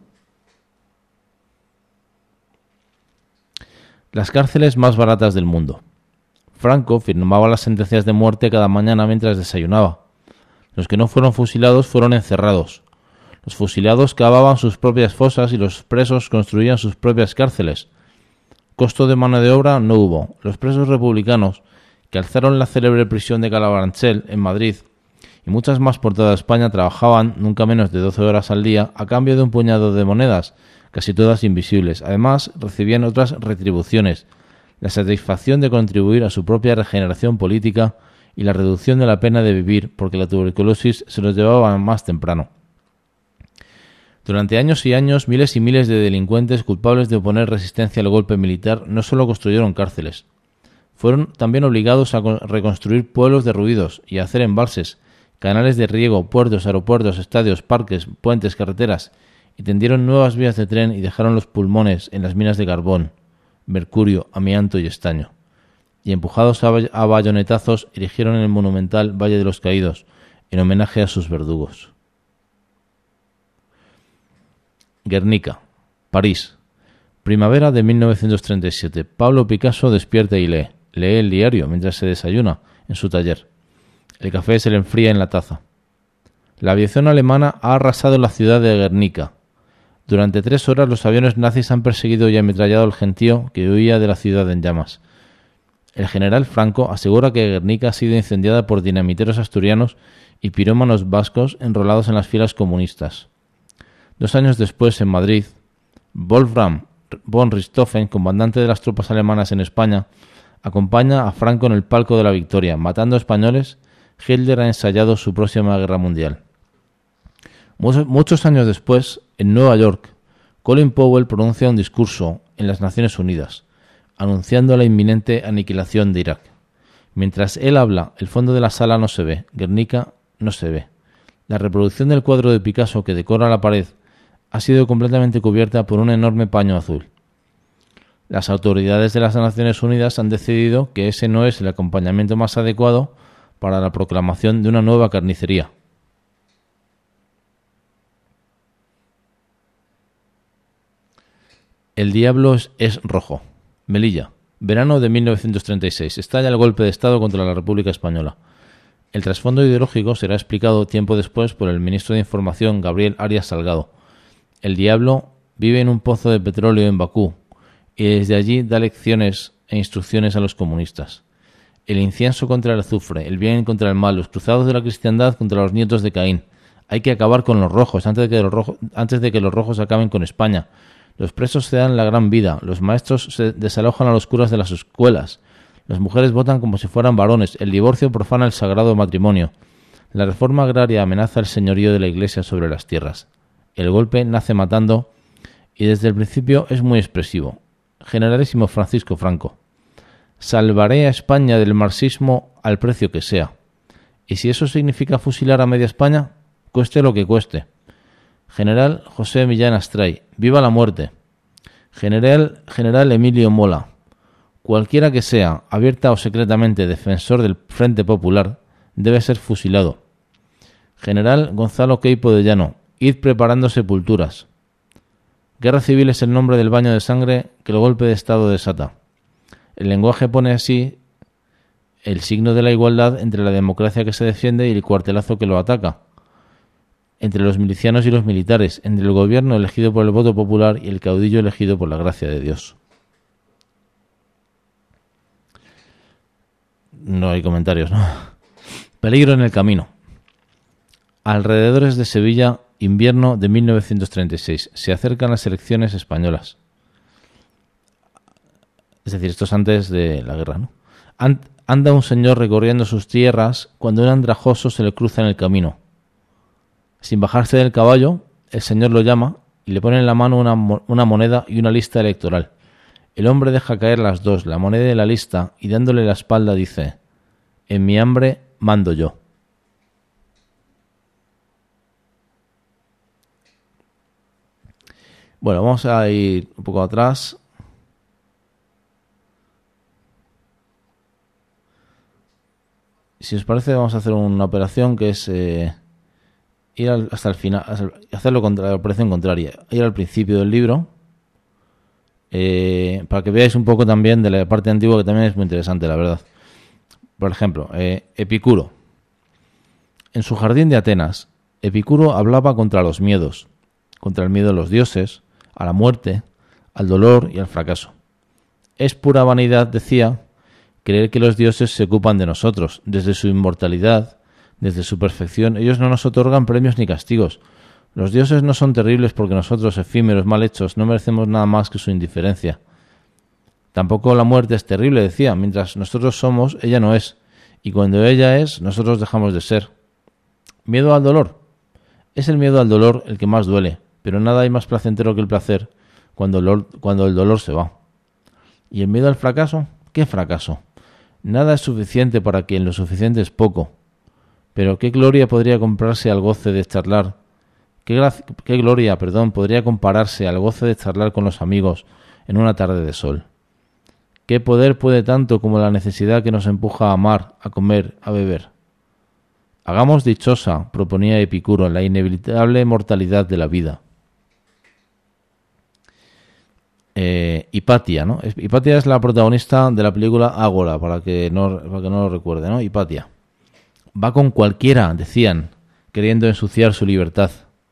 Las cárceles más baratas del mundo. Franco firmaba las sentencias de muerte cada mañana mientras desayunaba. Los que no fueron fusilados fueron encerrados. Los fusilados cavaban sus propias fosas y los presos construían sus propias cárceles. Costo de mano de obra no hubo. Los presos republicanos, que alzaron la célebre prisión de Carabanchel en Madrid, y muchas más por toda España, trabajaban nunca menos de 12 horas al día a cambio de un puñado de monedas, casi todas invisibles. Además, recibían otras retribuciones: la satisfacción de contribuir a su propia regeneración política y la reducción de la pena de vivir, porque la tuberculosis se los llevaba más temprano. Durante años y años, miles y miles de delincuentes culpables de oponer resistencia al golpe militar no solo construyeron cárceles, fueron también obligados a reconstruir pueblos derruidos y a hacer embalses, canales de riego, puertos, aeropuertos, estadios, parques, puentes, carreteras, y tendieron nuevas vías de tren y dejaron los pulmones en las minas de carbón, mercurio, amianto y estaño. Y empujados a bayonetazos, erigieron el monumental Valle de los Caídos, en homenaje a sus verdugos. Guernica, París. Primavera de 1937. Pablo Picasso despierta y lee. Lee el diario mientras se desayuna en su taller. El café se le enfría en la taza. La aviación alemana ha arrasado la ciudad de Guernica. Durante 3 horas los aviones nazis han perseguido y ametrallado al gentío que huía de la ciudad en llamas. El general Franco asegura que Guernica ha sido incendiada por dinamiteros asturianos y pirómanos vascos enrolados en las filas comunistas. 2 años después, en Madrid, Wolfram von Richthofen, comandante de las tropas alemanas en España, acompaña a Franco en el palco de la victoria. Matando españoles, Hitler ha ensayado su próxima guerra mundial. Muchos años después, en Nueva York, Colin Powell pronuncia un discurso en las Naciones Unidas, anunciando la inminente aniquilación de Irak. Mientras él habla, el fondo de la sala no se ve, Guernica no se ve. La reproducción del cuadro de Picasso que decora la pared ha sido completamente cubierta por un enorme paño azul. Las autoridades de las Naciones Unidas han decidido que ese no es el acompañamiento más adecuado para la proclamación de una nueva carnicería. El diablo es rojo. Melilla. Verano de 1936. Estalla el golpe de Estado contra la República Española. El trasfondo ideológico será explicado tiempo después por el ministro de Información Gabriel Arias Salgado. El diablo vive en un pozo de petróleo en Bakú y desde allí da lecciones e instrucciones a los comunistas. El incienso contra el azufre, el bien contra el mal, los cruzados de la cristiandad contra los nietos de Caín. Hay que acabar con los rojos antes de que los rojos acaben con España. Los presos se dan la gran vida, los maestros se desalojan a los curas de las escuelas, las mujeres votan como si fueran varones, el divorcio profana el sagrado matrimonio, la reforma agraria amenaza el señorío de la Iglesia sobre las tierras. El golpe nace matando y desde el principio es muy expresivo. Generalísimo Francisco Franco. Salvaré a España del marxismo al precio que sea. ¿Y si eso significa fusilar a media España? cueste lo que cueste. General José Millán Astray, viva la muerte. General Emilio Mola, cualquiera que sea, abierta o secretamente, defensor del Frente Popular, debe ser fusilado. General Gonzalo Queipo de Llano, id preparando sepulturas. Guerra civil es el nombre del baño de sangre que el golpe de Estado desata. El lenguaje pone así el signo de la igualdad entre la democracia que se defiende y el cuartelazo que lo ataca, entre los milicianos y los militares, entre el gobierno elegido por el voto popular y el caudillo elegido por la gracia de Dios. No hay comentarios, ¿no? Peligro en el camino. Alrededores de Sevilla, invierno de 1936. Se acercan las elecciones españolas. Es decir, esto es antes de la guerra, ¿no? Anda un señor recorriendo sus tierras cuando un andrajoso se le cruza en el camino. Sin bajarse del caballo, el señor lo llama y le pone en la mano una moneda y una lista electoral. El hombre deja caer las dos, la moneda y la lista, y dándole la espalda dice: en mi hambre mando yo. Bueno, vamos a ir un poco atrás. Si os parece, vamos a hacer una operación que es ir hasta el final, hacerlo contra la operación contraria, ir al principio del libro, para que veáis un poco también de la parte antigua, que también es muy interesante, la verdad. Por ejemplo, Epicuro. En su jardín de Atenas, Epicuro hablaba contra los miedos, contra el miedo a los dioses, a la muerte, al dolor y al fracaso. Es pura vanidad, decía, creer que los dioses se ocupan de nosotros. Desde su inmortalidad, desde su perfección, ellos no nos otorgan premios ni castigos. Los dioses no son terribles porque nosotros, efímeros, mal hechos, no merecemos nada más que su indiferencia. Tampoco la muerte es terrible, decía. Mientras nosotros somos, ella no es. Y cuando ella es, nosotros dejamos de ser. Miedo al dolor. Es el miedo al dolor el que más duele, pero nada hay más placentero que el placer cuando el dolor se va. ¿Y el miedo al fracaso? ¿Qué fracaso? Nada es suficiente para quien lo suficiente es poco. Pero qué gloria podría comprarse al goce de charlar. Qué gloria, podría compararse al goce de charlar con los amigos en una tarde de sol. ¿Qué poder puede tanto como la necesidad que nos empuja a amar, a comer, a beber? Hagamos dichosa, proponía Epicuro, la inevitable mortalidad de la vida. Hipatia, ¿no? Hipatia es la protagonista de la película Ágora, para que no lo recuerde, ¿no? Hipatia. Va con cualquiera, decían, queriendo ensuciar su libertad.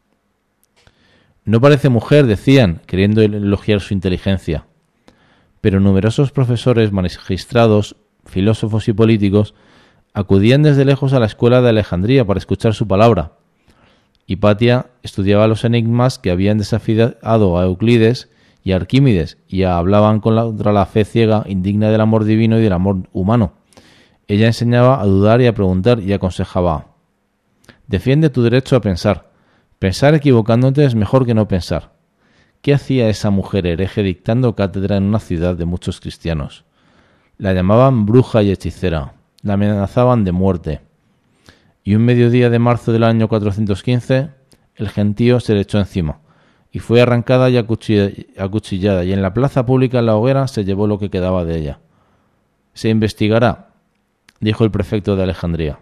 No parece mujer, decían, queriendo elogiar su inteligencia. Pero numerosos profesores, magistrados, filósofos y políticos acudían desde lejos a la escuela de Alejandría para escuchar su palabra. Hipatia estudiaba los enigmas que habían desafiado a Euclides y a Arquímedes, y hablaban contra la fe ciega, indigna del amor divino y del amor humano. Ella enseñaba a dudar y a preguntar y aconsejaba: defiende tu derecho a pensar. Pensar equivocándote es mejor que no pensar. ¿Qué hacía esa mujer hereje dictando cátedra en una ciudad de muchos cristianos? La llamaban bruja y hechicera, la amenazaban de muerte. Y un mediodía de marzo del año 415, el gentío se le echó encima, y fue arrancada y acuchillada, y en la plaza pública en la hoguera se llevó lo que quedaba de ella. Se investigará, dijo el prefecto de Alejandría.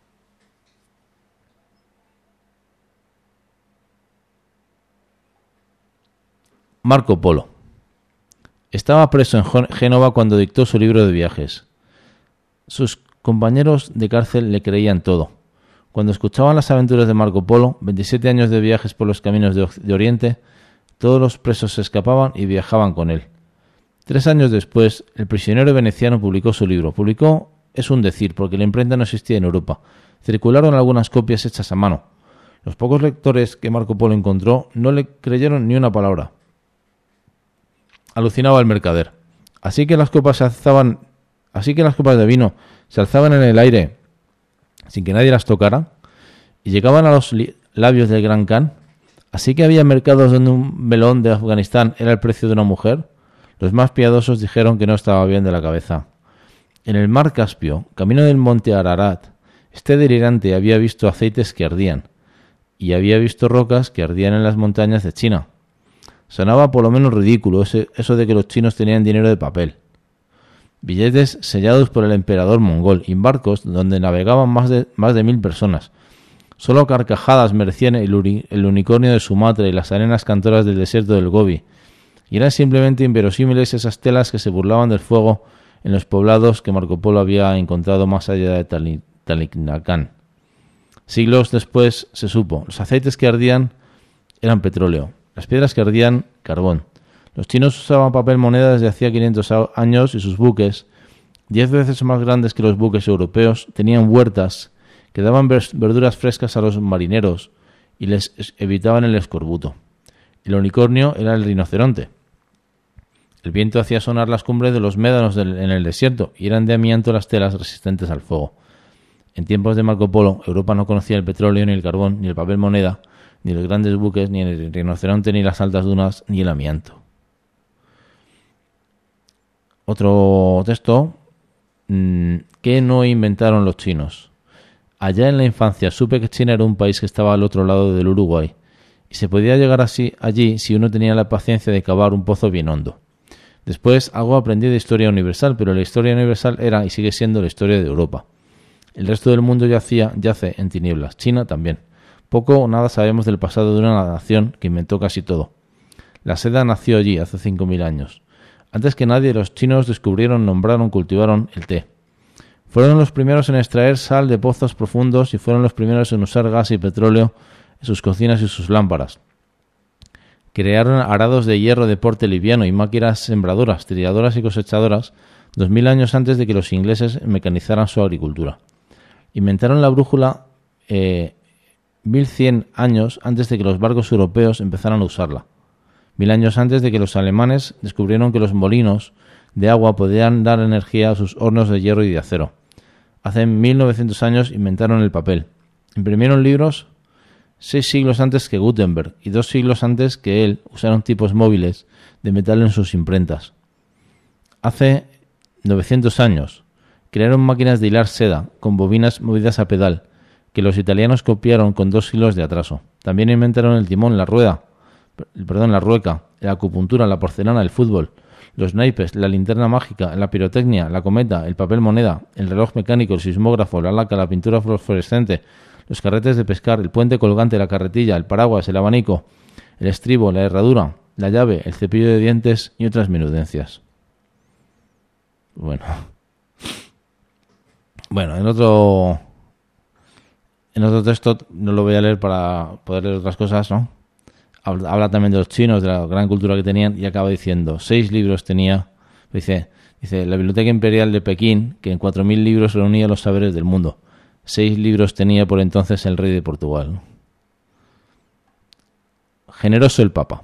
Marco Polo. Estaba preso en Génova cuando dictó su libro de viajes. Sus compañeros de cárcel le creían todo. Cuando escuchaban las aventuras de Marco Polo, 27 años de viajes por los caminos de Oriente, todos los presos se escapaban y viajaban con él. 3 años después, el prisionero veneciano publicó su libro. Publicó es un decir, porque la imprenta no existía en Europa. Circularon algunas copias hechas a mano. Los pocos lectores que Marco Polo encontró no le creyeron ni una palabra. Alucinaba el mercader. Así que las copas de vino se alzaban en el aire sin que nadie las tocara y llegaban a los labios del Gran Khan. Así que había mercados donde un melón de Afganistán era el precio de una mujer. Los más piadosos dijeron que no estaba bien de la cabeza. En el mar Caspio, camino del monte Ararat, este delirante había visto aceites que ardían. y había visto rocas que ardían en las montañas de China. Sonaba por lo menos ridículo eso de que los chinos tenían dinero de papel. Billetes sellados por el emperador mongol y barcos donde navegaban más de 1000 personas. Solo carcajadas merecían el unicornio de Sumatra y las arenas cantoras del desierto del Gobi. Y eran simplemente inverosímiles esas telas que se burlaban del fuego en los poblados que Marco Polo había encontrado más allá de Taliknakán. Siglos después se supo, los aceites que ardían eran petróleo, las piedras que ardían carbón. Los chinos usaban papel moneda desde hacía 500 años y sus buques, 10 veces más grandes que los buques europeos, tenían huertas que daban verduras frescas a los marineros y les evitaban el escorbuto. El unicornio era el rinoceronte. El viento hacía sonar las cumbres de los médanos en el desierto y eran de amianto las telas resistentes al fuego. En tiempos de Marco Polo, Europa no conocía el petróleo, ni el carbón, ni el papel moneda, ni los grandes buques, ni el rinoceronte, ni las altas dunas, ni el amianto. Otro texto. ¿Qué no inventaron los chinos? Allá en la infancia supe que China era un país que estaba al otro lado del Uruguay, y se podía llegar allí si uno tenía la paciencia de cavar un pozo bien hondo. Después algo aprendí de historia universal, pero la historia universal era y sigue siendo la historia de Europa. El resto del mundo yace en tinieblas, China también. Poco o nada sabemos del pasado de una nación que inventó casi todo. La seda nació allí hace 5000 años. Antes que nadie, los chinos descubrieron, nombraron, cultivaron el té. Fueron los primeros en extraer sal de pozos profundos y fueron los primeros en usar gas y petróleo en sus cocinas y sus lámparas. Crearon arados de hierro de porte liviano y máquinas sembradoras, trilladoras y cosechadoras 2000 años antes de que los ingleses mecanizaran su agricultura. Inventaron la brújula 1100 años antes de que los barcos europeos empezaran a usarla. 1000 años antes de que los alemanes descubrieron que los molinos de agua podían dar energía a sus hornos de hierro y de acero. Hace 1900 años inventaron el papel. Imprimieron libros 6 siglos antes que Gutenberg y 2 siglos antes que él usaron tipos móviles de metal en sus imprentas. Hace 900 años crearon máquinas de hilar seda con bobinas movidas a pedal que los italianos copiaron con 2 siglos de atraso. También inventaron el timón, la rueca, la acupuntura, la porcelana, el fútbol, los naipes, la linterna mágica, la pirotecnia, la cometa, el papel moneda, el reloj mecánico, el sismógrafo, la laca, la pintura fluorescente, los carretes de pescar, el puente colgante, la carretilla, el paraguas, el abanico, el estribo, la herradura, la llave, el cepillo de dientes y otras menudencias. Bueno, en otro texto no lo voy a leer para poder leer otras cosas, ¿no? Habla también de los chinos, de la gran cultura que tenían y acaba diciendo, 6 libros tenía, dice la Biblioteca Imperial de Pekín, que en 4000 libros reunía los saberes del mundo. 6 libros tenía por entonces el rey de Portugal. Generoso el Papa.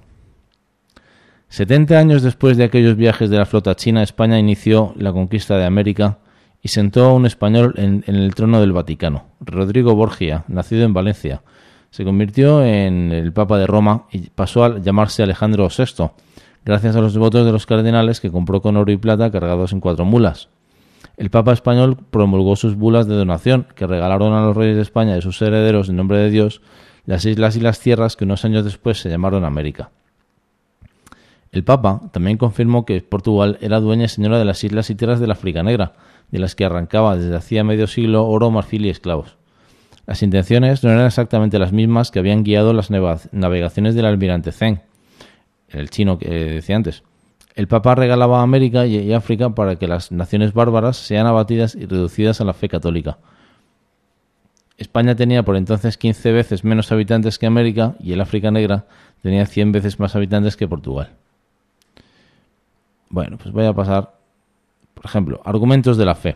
70 años después de aquellos viajes de la flota china, España inició la conquista de América y sentó a un español en el trono del Vaticano. Rodrigo Borgia, nacido en Valencia, se convirtió en el Papa de Roma y pasó a llamarse Alejandro VI, gracias a los votos de los cardenales que compró con oro y plata cargados en 4 mulas. El Papa español promulgó sus bulas de donación, que regalaron a los reyes de España y sus herederos, en nombre de Dios, las islas y las tierras que unos años después se llamaron América. El Papa también confirmó que Portugal era dueña y señora de las islas y tierras de la África Negra, de las que arrancaba desde hacía medio siglo oro, marfil y esclavos. Las intenciones no eran exactamente las mismas que habían guiado las navegaciones del almirante Zheng, el chino que decía antes. El Papa regalaba a América y África para que las naciones bárbaras sean abatidas y reducidas a la fe católica. España tenía por entonces 15 veces menos habitantes que América y el África Negra tenía 100 veces más habitantes que Portugal. Bueno, pues voy a pasar, por ejemplo, argumentos de la fe.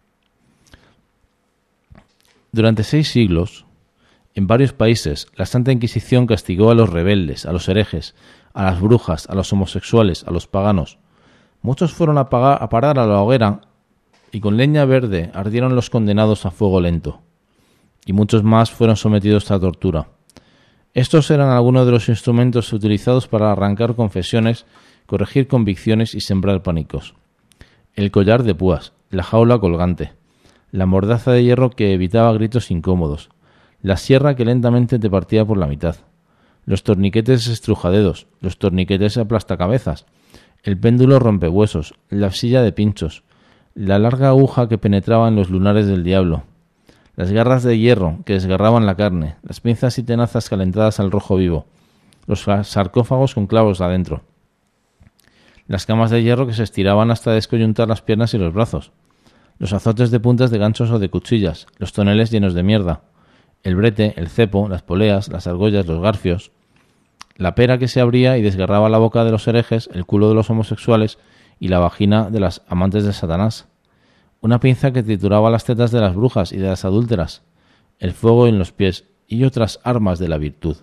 Durante 6 siglos, en varios países, la Santa Inquisición castigó a los rebeldes, a los herejes, a las brujas, a los homosexuales, a los paganos. Muchos fueron a parar a la hoguera y con leña verde ardieron los condenados a fuego lento. Y muchos más fueron sometidos a tortura. Estos eran algunos de los instrumentos utilizados para arrancar confesiones, corregir convicciones y sembrar pánicos. El collar de púas, la jaula colgante, la mordaza de hierro que evitaba gritos incómodos, la sierra que lentamente te partía por la mitad, los torniquetes estrujadedos, los torniquetes aplastacabezas, el péndulo rompehuesos, la silla de pinchos, la larga aguja que penetraba en los lunares del diablo, las garras de hierro que desgarraban la carne, las pinzas y tenazas calentadas al rojo vivo, los sarcófagos con clavos adentro, las camas de hierro que se estiraban hasta descoyuntar las piernas y los brazos, los azotes de puntas de ganchos o de cuchillas, los toneles llenos de mierda, el brete, el cepo, las poleas, las argollas, los garfios, la pera que se abría y desgarraba la boca de los herejes, el culo de los homosexuales y la vagina de las amantes de Satanás, una pinza que trituraba las tetas de las brujas y de las adúlteras, el fuego en los pies y otras armas de la virtud.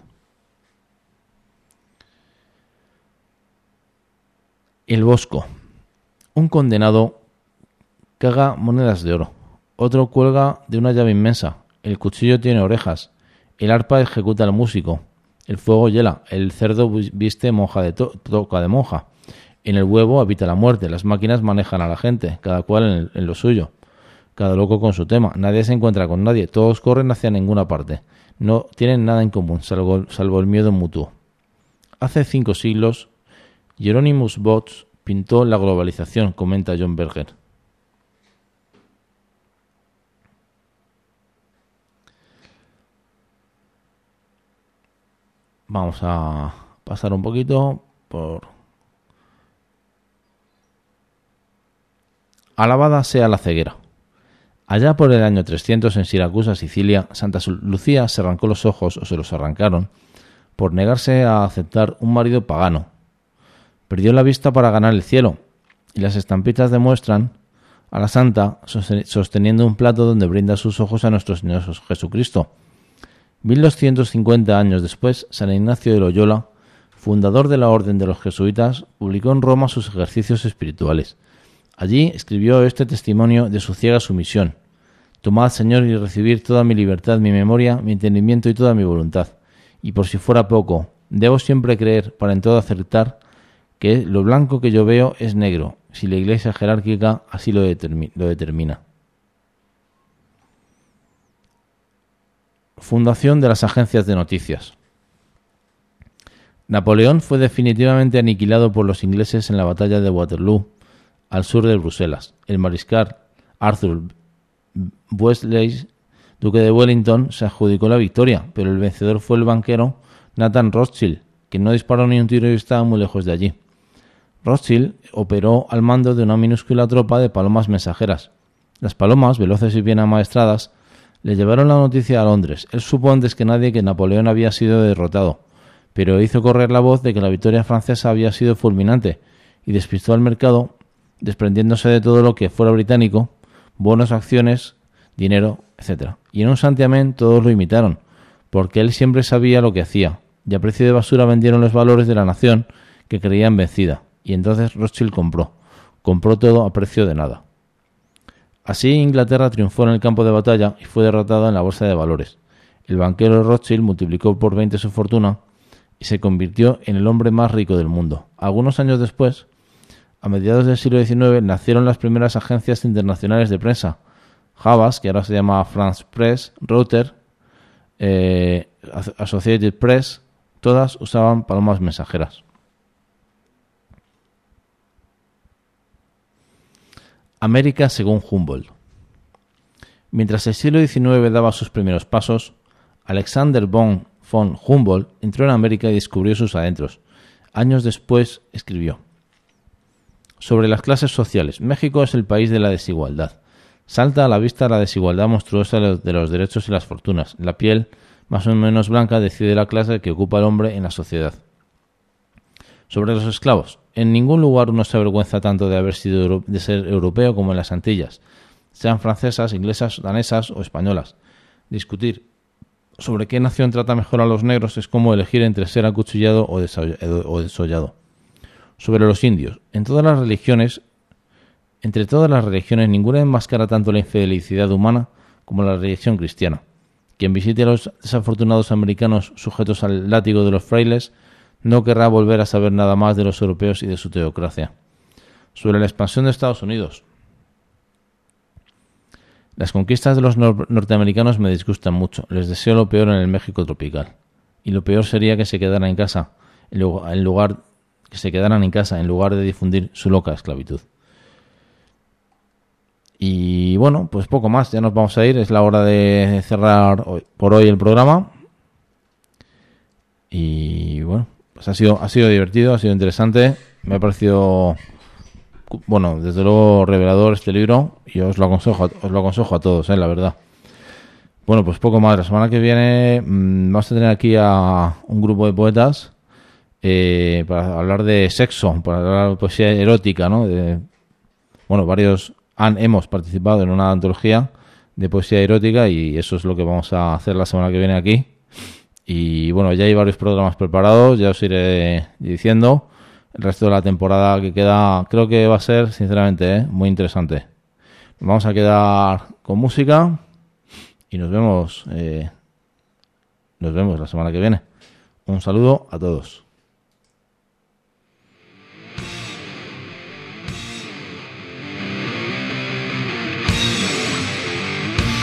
El bosco. Un condenado caga monedas de oro, otro cuelga de una llave inmensa, el cuchillo tiene orejas, el arpa ejecuta al músico, el fuego hiela, el cerdo viste monja de toca de monja, en el huevo habita la muerte, las máquinas manejan a la gente, cada cual en lo suyo, cada loco con su tema, nadie se encuentra con nadie, todos corren hacia ninguna parte, no tienen nada en común, salvo el miedo mutuo. Hace 5 siglos, Hieronymus Bosch pintó la globalización, comenta John Berger. Vamos a pasar un poquito por... Alabada sea la ceguera. Allá por el año 300 en Siracusa, Sicilia, Santa Lucía se arrancó los ojos, o se los arrancaron, por negarse a aceptar un marido pagano. Perdió la vista para ganar el cielo, y las estampitas demuestran a la santa sosteniendo un plato donde brinda sus ojos a nuestro Señor Jesucristo. 1250 años después, San Ignacio de Loyola, fundador de la Orden de los Jesuitas, publicó en Roma sus ejercicios espirituales. Allí escribió este testimonio de su ciega sumisión. Tomad, Señor, y recibid toda mi libertad, mi memoria, mi entendimiento y toda mi voluntad. Y por si fuera poco, debo siempre creer, para en todo acertar, que lo blanco que yo veo es negro, si la Iglesia jerárquica así lo determina. Fundación de las agencias de noticias. Napoleón fue definitivamente aniquilado por los ingleses en la batalla de Waterloo, al sur de Bruselas. El mariscal Arthur Wellesley, duque de Wellington, se adjudicó la victoria, pero el vencedor fue el banquero Nathan Rothschild, que no disparó ni un tiro y estaba muy lejos de allí. Rothschild operó al mando de una minúscula tropa de palomas mensajeras. Las palomas, veloces y bien amaestradas, le llevaron la noticia a Londres. Él supo antes que nadie que Napoleón había sido derrotado, pero hizo correr la voz de que la victoria francesa había sido fulminante y despistó al mercado, desprendiéndose de todo lo que fuera británico, bonos, acciones, dinero, etc. Y en un santiamén todos lo imitaron, porque él siempre sabía lo que hacía, y a precio de basura vendieron los valores de la nación que creían vencida, y entonces Rothschild compró todo a precio de nada. Así Inglaterra triunfó en el campo de batalla y fue derrotada en la bolsa de valores. El banquero Rothschild multiplicó por 20 su fortuna y se convirtió en el hombre más rico del mundo. Algunos años después, a mediados del siglo XIX, nacieron las primeras agencias internacionales de prensa. Havas, que ahora se llama France Press, Reuters, Associated Press, todas usaban palomas mensajeras. América según Humboldt. Mientras el siglo XIX daba sus primeros pasos, Alexander von Humboldt entró en América y descubrió sus adentros. Años después escribió: sobre las clases sociales. México es el país de la desigualdad. Salta a la vista la desigualdad monstruosa de los derechos y las fortunas. La piel, más o menos blanca, decide la clase que ocupa el hombre en la sociedad. Sobre los esclavos. En ningún lugar uno se avergüenza tanto de ser europeo como en las Antillas, sean francesas, inglesas, danesas o españolas. Discutir sobre qué nación trata mejor a los negros es como elegir entre ser acuchillado o desollado. Sobre los indios. Entre todas las religiones, ninguna enmascara tanto la infelicidad humana como la religión cristiana. Quien visite a los desafortunados americanos sujetos al látigo de los frailes no querrá volver a saber nada más de los europeos y de su teocracia. Sobre la expansión de Estados Unidos. Las conquistas de los norteamericanos me disgustan mucho. Les deseo lo peor en el México tropical. Y lo peor sería que se quedaran en casa, en lugar de difundir su loca esclavitud. Y bueno, pues poco más, ya nos vamos a ir. Es la hora de cerrar por hoy el programa. Y bueno, pues ha sido divertido, ha sido interesante. Me ha parecido, bueno, desde luego revelador este libro. Y os lo aconsejo a todos, la verdad. Bueno, pues poco más. La semana que viene vamos a tener aquí a un grupo de poetas para hablar de sexo, para hablar de poesía erótica, ¿no? Hemos participado en una antología de poesía erótica y eso es lo que vamos a hacer la semana que viene aquí. Y bueno, ya hay varios programas preparados, ya os iré diciendo. El resto de la temporada que queda creo que va a ser, sinceramente, muy interesante. Nos vamos a quedar con música y nos vemos la semana que viene. Un saludo a todos.